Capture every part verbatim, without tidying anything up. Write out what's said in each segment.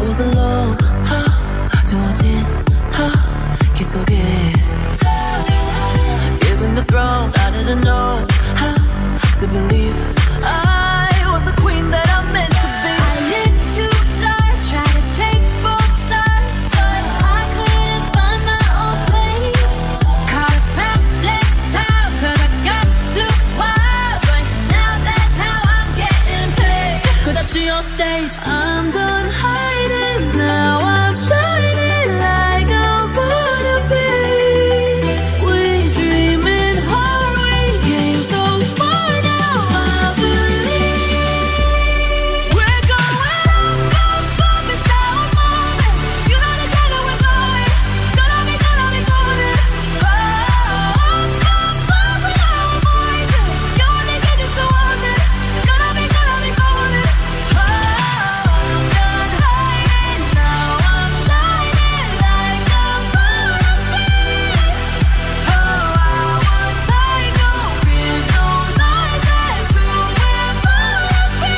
was alone. 두어진 길 속에 given the throne, I didn't know how to believe I was the queen that I meant to be. I lived two lives, tried to play both sides, but I couldn't find my own place. Caught a problem child, cause I got too wild, but now that's how I'm getting paid. Cause up to your stage, I'm done hiding, now I'm shining like I'm born to be. We dreaming hard, we came so far, now I believe we're going up, up, up, it's our moment. You know the color we're going, gonna be, gonna be golden. Oh, up, up, up with our voices. You only get just to want it, gonna be, gonna be golden. Oh, I'm done hiding, now I'm shining like I'm born to be. Oh, I was tired, no fears, no lies, that's who we're born to be.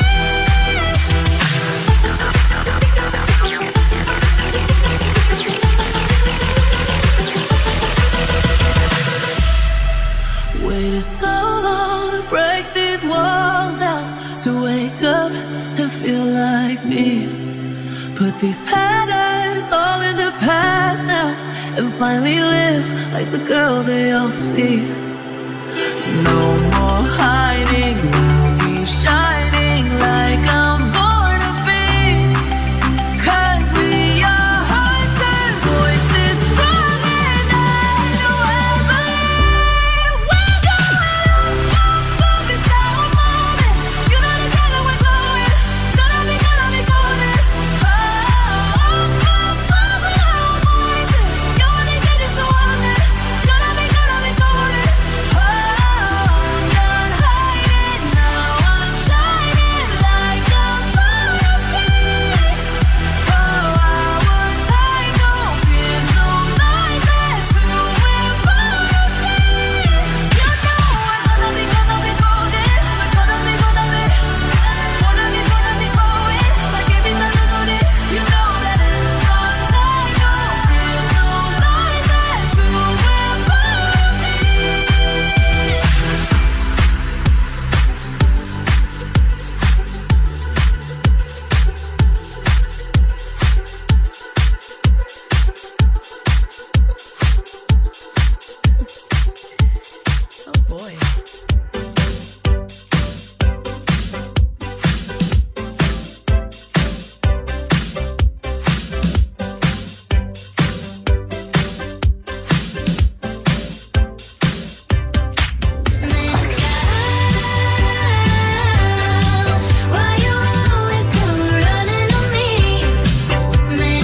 Waited so long to break these walls down, to wake up and feel like me. Put these patterns all in the past now, and finally live like the girl they all see. No more hiding, I'll be shining like I'm born to be. Cause we are hunters, voices strong and I know I believe we're going up, up, up, it's our moment. You know the color we're glowing, gonna be, gonna be golden. Oh, up, up, up with our voices. You only get just to want it, gonna be, gonna be golden. Oh, I'm done hiding, now I'm shining like I'm born to be. Oh, I was tired, no fears, no lies, that's who we're born to be. You know we're gonna be, gonna be golden. We're gonna be, gonna be, wanna be, gonna be glowing like every time we go there. You know that it's our time, no fears, no lies, that's who we're born to be. Oh boy. Why you always come running on me? Man,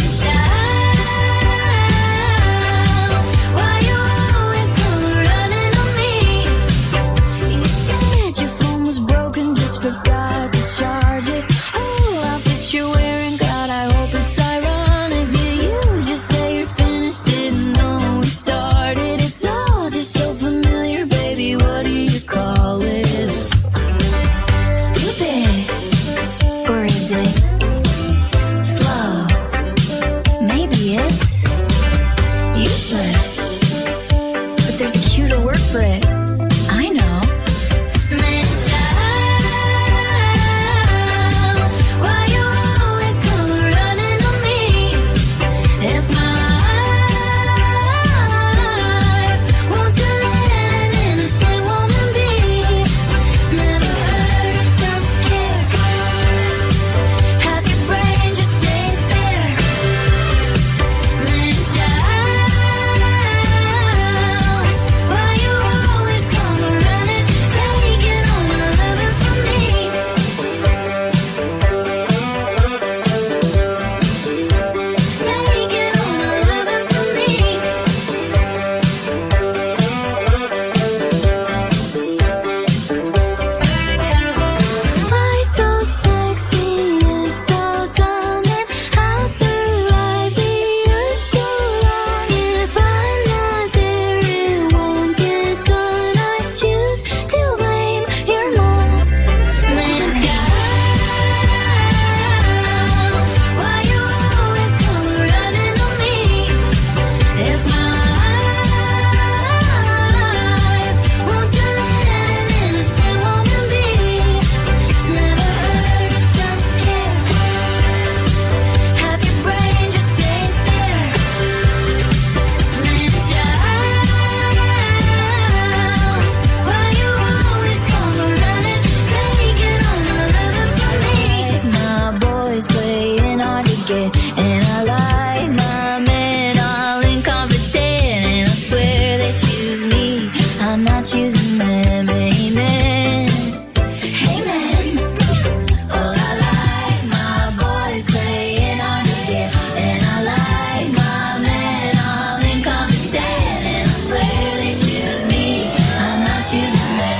why you always come running on me? You said your phone was broken, just forgot to charge it. Oh, outfit you're wearing, God, I hope it's ironic. Did you just say you're finished? Didn't know we started. It's all just so familiar, baby. What do you call it? Stupid, or is it slow? Maybe it's useless, but there's a cuter word for it. I know. Man, child, why you always come running on me? If my life, won't you let an innocent woman be? Never heard of self-care. Have your brain just ain't there. Man, child, why you always choosing them. Amen. Amen. Oh, I like my boys playing hard to get, and I like my men all incompetent, and I swear they choose me. I'm not choosing them.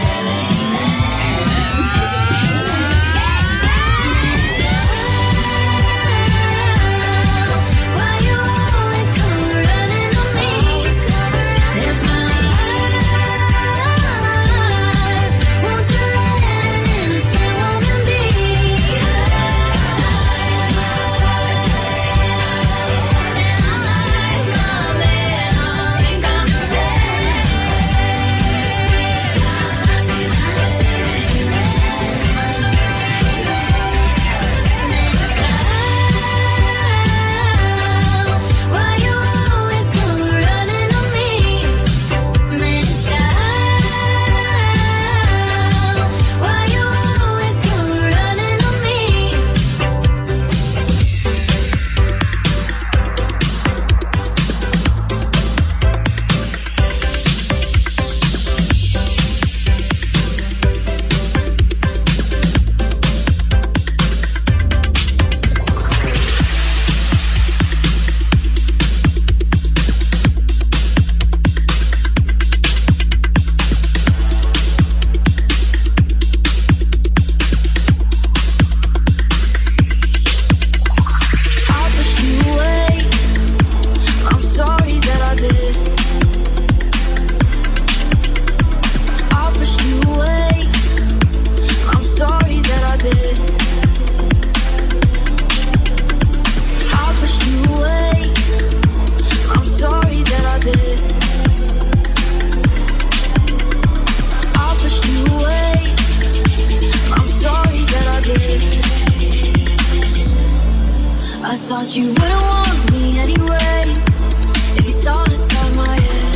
I thought you wouldn't want me anyway, if you saw inside my head.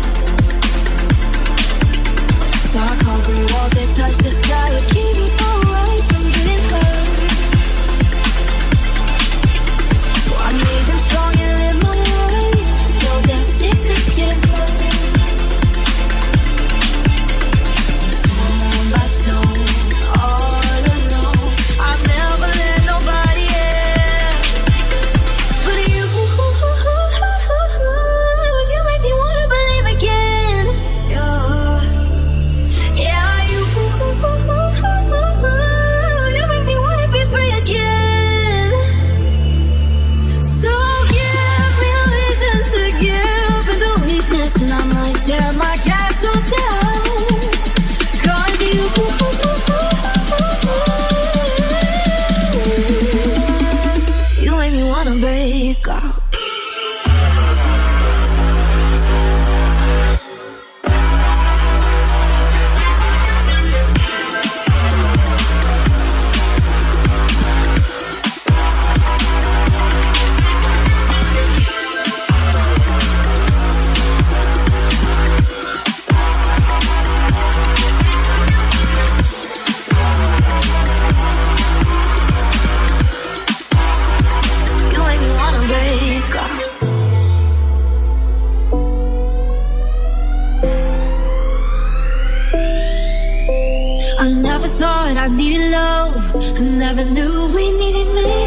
Dark concrete walls that touch the sky would keep me far away from getting hurt. So I made them strong and lived my life, so damn sick of getting hurt. Stone by stone, all alone, I've never let nobody in. But you, you make me wanna believe again. Yeah, yeah, you, you make me wanna be free again. So give me a reason to give into weakness, and I might tear my castle down. Cause you, you make me wanna break out. You make me wanna break out. I never thought I needed love, I never knew we needed me.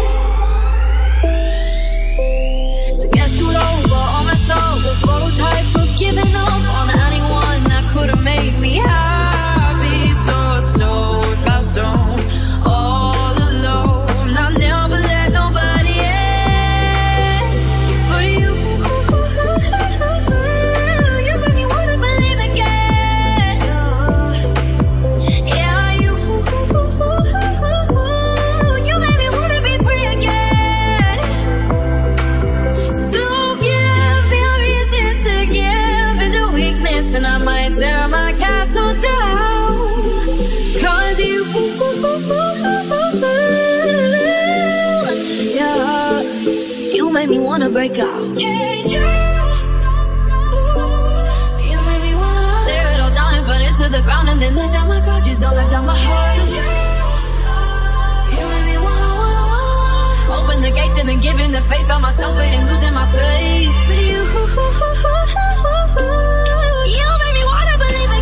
To get screwed over, all messed up, the prototype of giving up on anyone that could have made me happy. So stone by stone, all alone, I never let nobody in. But you, you make me wanna believe again. Yeah, you, you make me wanna be free again. So give me a reason to give into weakness, and I might tear my castle down. Cause you, yeah, you make me wanna break out. Yeah, you, you make me wanna tear it all down and burn it to the ground, and then let down my guard, just don't let down my heart. You make me wanna, wanna, wanna open the gate and then giving the faith on myself, waiting, losing my faith. But you, you make me wanna believe again.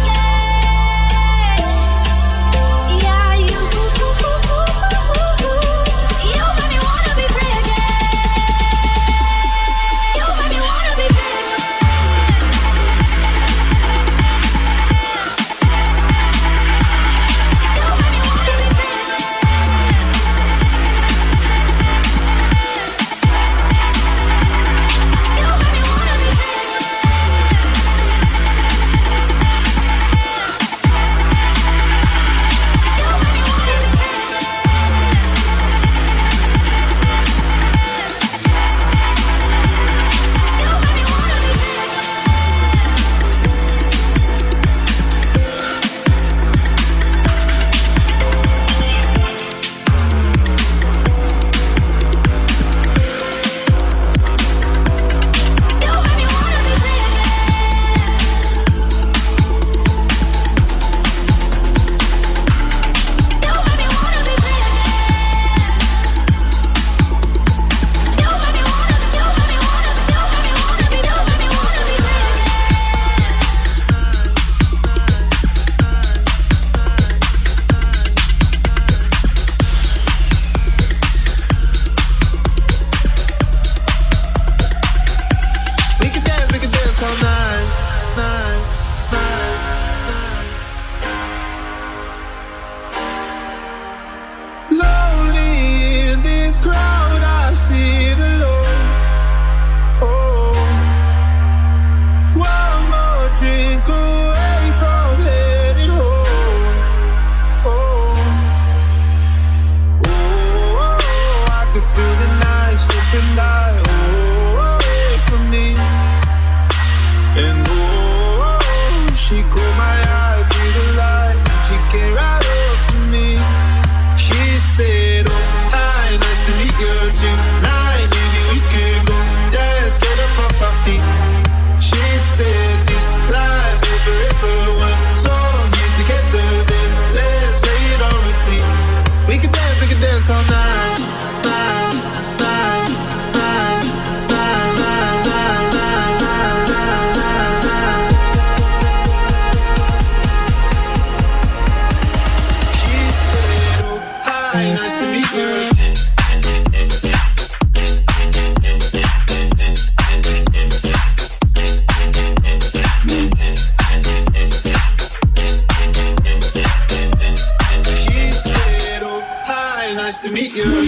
nice to meet you.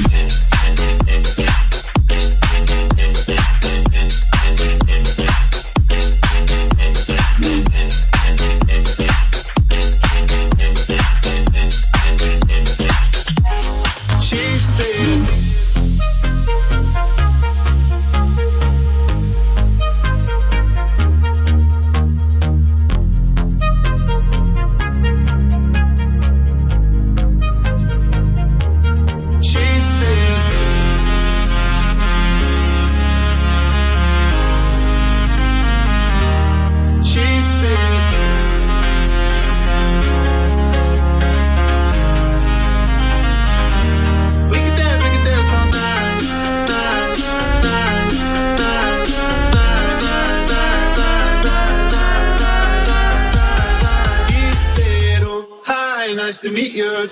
She said, nice to meet you.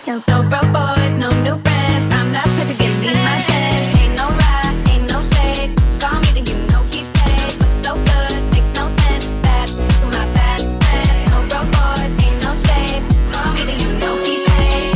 No, no broke boys, no new friends. I'm that pressure, give me my test. Ain't no lie, ain't no shade. Call me, then you know he paid. Looks so good, makes no sense. Bad to my bad friends. No broke boys, ain't no shade. Call me, then you know he paid.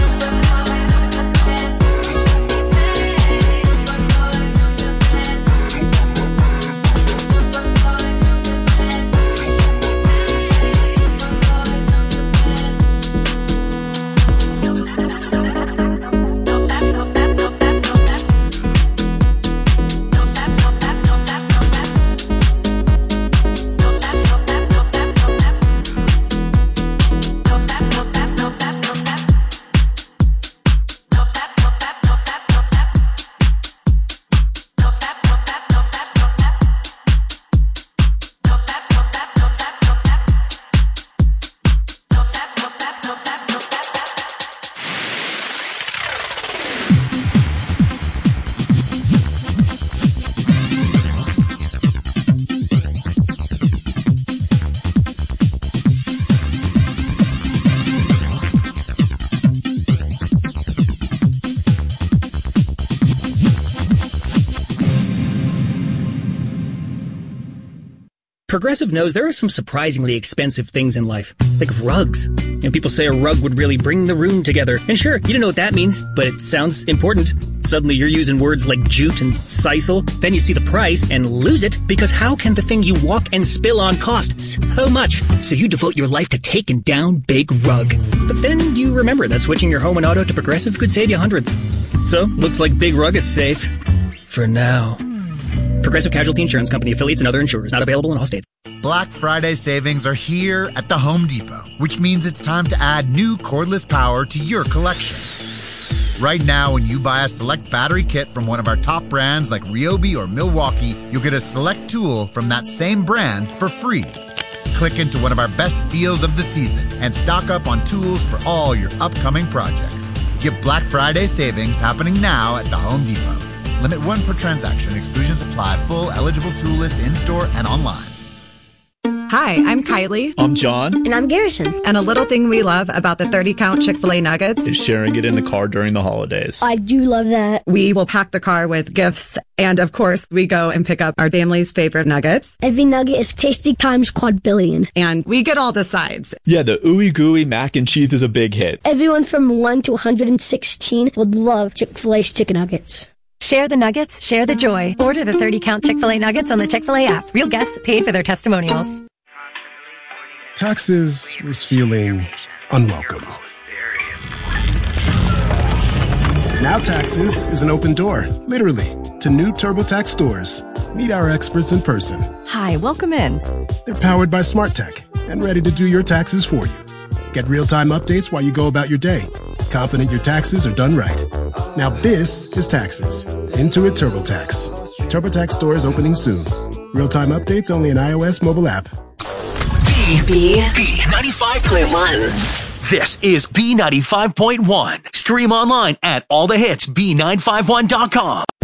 Progressive knows there are some surprisingly expensive things in life, like rugs. And people say a rug would really bring the room together. And sure, you don't know what that means, but it sounds important. Suddenly you're using words like jute and sisal. Then you see the price and lose it, because how can the thing you walk and spill on cost so much? So you devote your life to taking down Big Rug. But then you remember that switching your home and auto to Progressive could save you hundreds. So, looks like Big Rug is safe. For now. Progressive Casualty Insurance Company, affiliates, and other insurers. Not available in all states. Black Friday savings are here at the Home Depot, which means it's time to add new cordless power to your collection. Right now, when you buy a select battery kit from one of our top brands like Ryobi or Milwaukee, you'll get a select tool from that same brand for free. Click into one of our best deals of the season and stock up on tools for all your upcoming projects. Get Black Friday savings happening now at the Home Depot. Limit one per transaction. Exclusions apply. Full eligible tool list in-store and online. Hi, I'm Kylie. I'm John. And I'm Garrison. And a little thing we love about the thirty-count Chick-fil-A nuggets is sharing it in the car during the holidays. I do love that. We will pack the car with gifts. And of course, we go and pick up our family's favorite nuggets. Every nugget is tasty times quadrillion. And we get all the sides. Yeah, the ooey gooey mac and cheese is a big hit. Everyone from one to one hundred sixteen would love Chick-fil-A's chicken nuggets. Share the nuggets, share the joy. Order the thirty-count Chick-fil-A nuggets on the Chick-fil-A app. Real guests paid for their testimonials. Taxes was feeling unwelcome. Now Taxes is an open door, literally, to new TurboTax stores. Meet our experts in person. Hi, welcome in. They're powered by Smart Tech and ready to do your taxes for you. Get real-time updates while you go about your day. Confident your taxes are done right. Now this is Taxes. Intuit TurboTax. TurboTax stores opening soon. Real-time updates only in iOS mobile app. B. B. ninety-five point one. This is B ninety-five point one. Stream online at all the hits B nine five one dot com.